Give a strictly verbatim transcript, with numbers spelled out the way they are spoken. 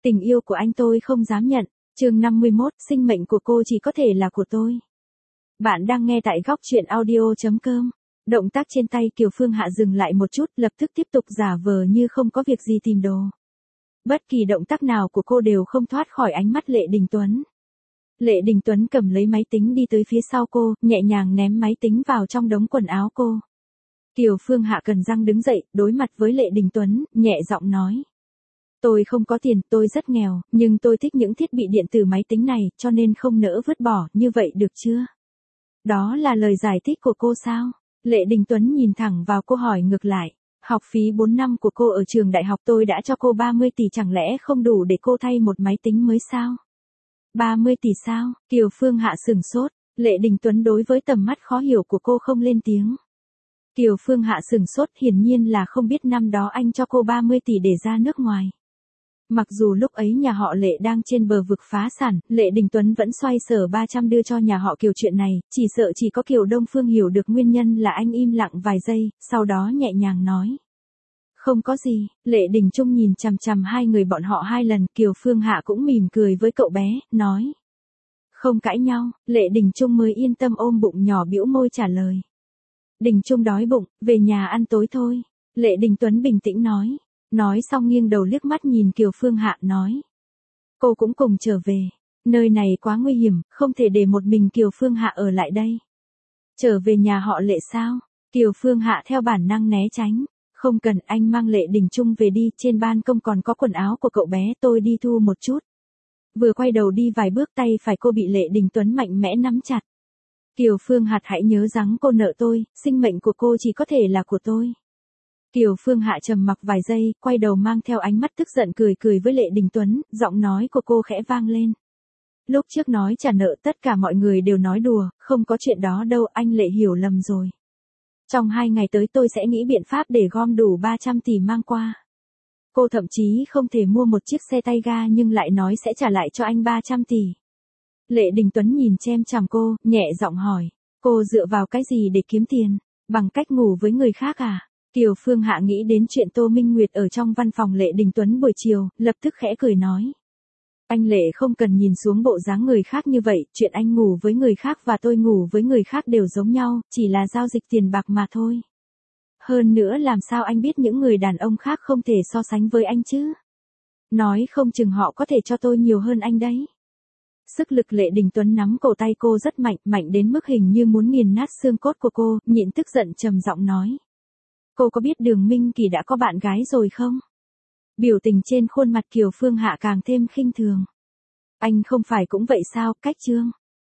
Tình yêu của anh tôi không dám nhận. Chương năm mươi mốt, sinh mệnh của cô chỉ có thể là của tôi. Bạn đang nghe tại góc truyện audio chấm com. Động tác trên tay Kiều Phương Hạ dừng lại một chút, lập tức tiếp tục giả vờ như không có việc gì tìm đồ. Bất kỳ động tác nào của cô đều không thoát khỏi ánh mắt Lệ Đình Tuấn. Lệ Đình Tuấn cầm lấy máy tính đi tới phía sau cô, nhẹ nhàng ném máy tính vào trong đống quần áo cô. Kiều Phương Hạ cần răng đứng dậy, đối mặt với Lệ Đình Tuấn, nhẹ giọng nói. Tôi không có tiền, tôi rất nghèo, nhưng tôi thích những thiết bị điện tử máy tính này, cho nên không nỡ vứt bỏ, như vậy được chưa? Đó là lời giải thích của cô sao? Lệ Đình Tuấn nhìn thẳng vào cô hỏi ngược lại. Học phí bốn năm của cô ở trường đại học tôi đã cho cô ba mươi tỷ, chẳng lẽ không đủ để cô thay một máy tính mới sao? ba mươi tỷ sao? Kiều Phương Hạ sửng sốt. Lệ Đình Tuấn đối với tầm mắt khó hiểu của cô không lên tiếng. Kiều Phương Hạ sửng sốt, hiển nhiên là không biết năm đó anh cho cô ba mươi tỷ để ra nước ngoài. Mặc dù lúc ấy nhà họ Lệ đang trên bờ vực phá sản, Lệ Đình Tuấn vẫn xoay sở ba trăm đưa cho nhà họ Kiều chuyện này, chỉ sợ chỉ có Kiều Đông Phương hiểu được nguyên nhân là anh im lặng vài giây, sau đó nhẹ nhàng nói. Không có gì. Lệ Đình Trung nhìn chằm chằm hai người bọn họ hai lần, Kiều Phương Hạ cũng mỉm cười với cậu bé, nói. Không cãi nhau. Lệ Đình Trung mới yên tâm ôm bụng nhỏ bĩu môi trả lời. Đình Trung đói bụng, về nhà ăn tối thôi. Lệ Đình Tuấn bình tĩnh nói. Nói xong nghiêng đầu liếc mắt nhìn Kiều Phương Hạ nói. Cô cũng cùng trở về. Nơi này quá nguy hiểm, không thể để một mình Kiều Phương Hạ ở lại đây. Trở về nhà họ Lệ sao? Kiều Phương Hạ theo bản năng né tránh. Không cần, anh mang Lệ Đình Trung về đi, trên ban công còn có quần áo của cậu bé, tôi đi thu một chút. Vừa quay đầu đi vài bước, tay phải cô bị Lệ Đình Tuấn mạnh mẽ nắm chặt. Kiều Phương Hạ hãy nhớ rằng cô nợ tôi, sinh mệnh của cô chỉ có thể là của tôi. Kiều Phương Hạ trầm mặc vài giây, quay đầu mang theo ánh mắt tức giận cười cười với Lệ Đình Tuấn, giọng nói của cô khẽ vang lên. Lúc trước nói trả nợ tất cả mọi người đều nói đùa, không có chuyện đó đâu, anh Lệ hiểu lầm rồi. Trong hai ngày tới tôi sẽ nghĩ biện pháp để gom đủ ba trăm tỷ mang qua. Cô thậm chí không thể mua một chiếc xe tay ga nhưng lại nói sẽ trả lại cho anh ba trăm tỷ. Lệ Đình Tuấn nhìn chem chằm cô, nhẹ giọng hỏi. Cô dựa vào cái gì để kiếm tiền? Bằng cách ngủ với người khác à? Kiều Phương Hạ nghĩ đến chuyện Tô Minh Nguyệt ở trong văn phòng Lệ Đình Tuấn buổi chiều, lập tức khẽ cười nói. Anh Lệ không cần nhìn xuống bộ dáng người khác như vậy, chuyện anh ngủ với người khác và tôi ngủ với người khác đều giống nhau, chỉ là giao dịch tiền bạc mà thôi. Hơn nữa làm sao anh biết những người đàn ông khác không thể so sánh với anh chứ? Nói không chừng họ có thể cho tôi nhiều hơn anh đấy. Sức lực Lệ Đình Tuấn nắm cổ tay cô rất mạnh, mạnh đến mức hình như muốn nghiền nát xương cốt của cô, nhịn tức giận trầm giọng nói. Cô có biết Đường Minh Kỳ đã có bạn gái rồi không? Biểu tình trên khuôn mặt Kiều Phương Hạ càng thêm khinh thường. Anh không phải cũng vậy sao, cách chương.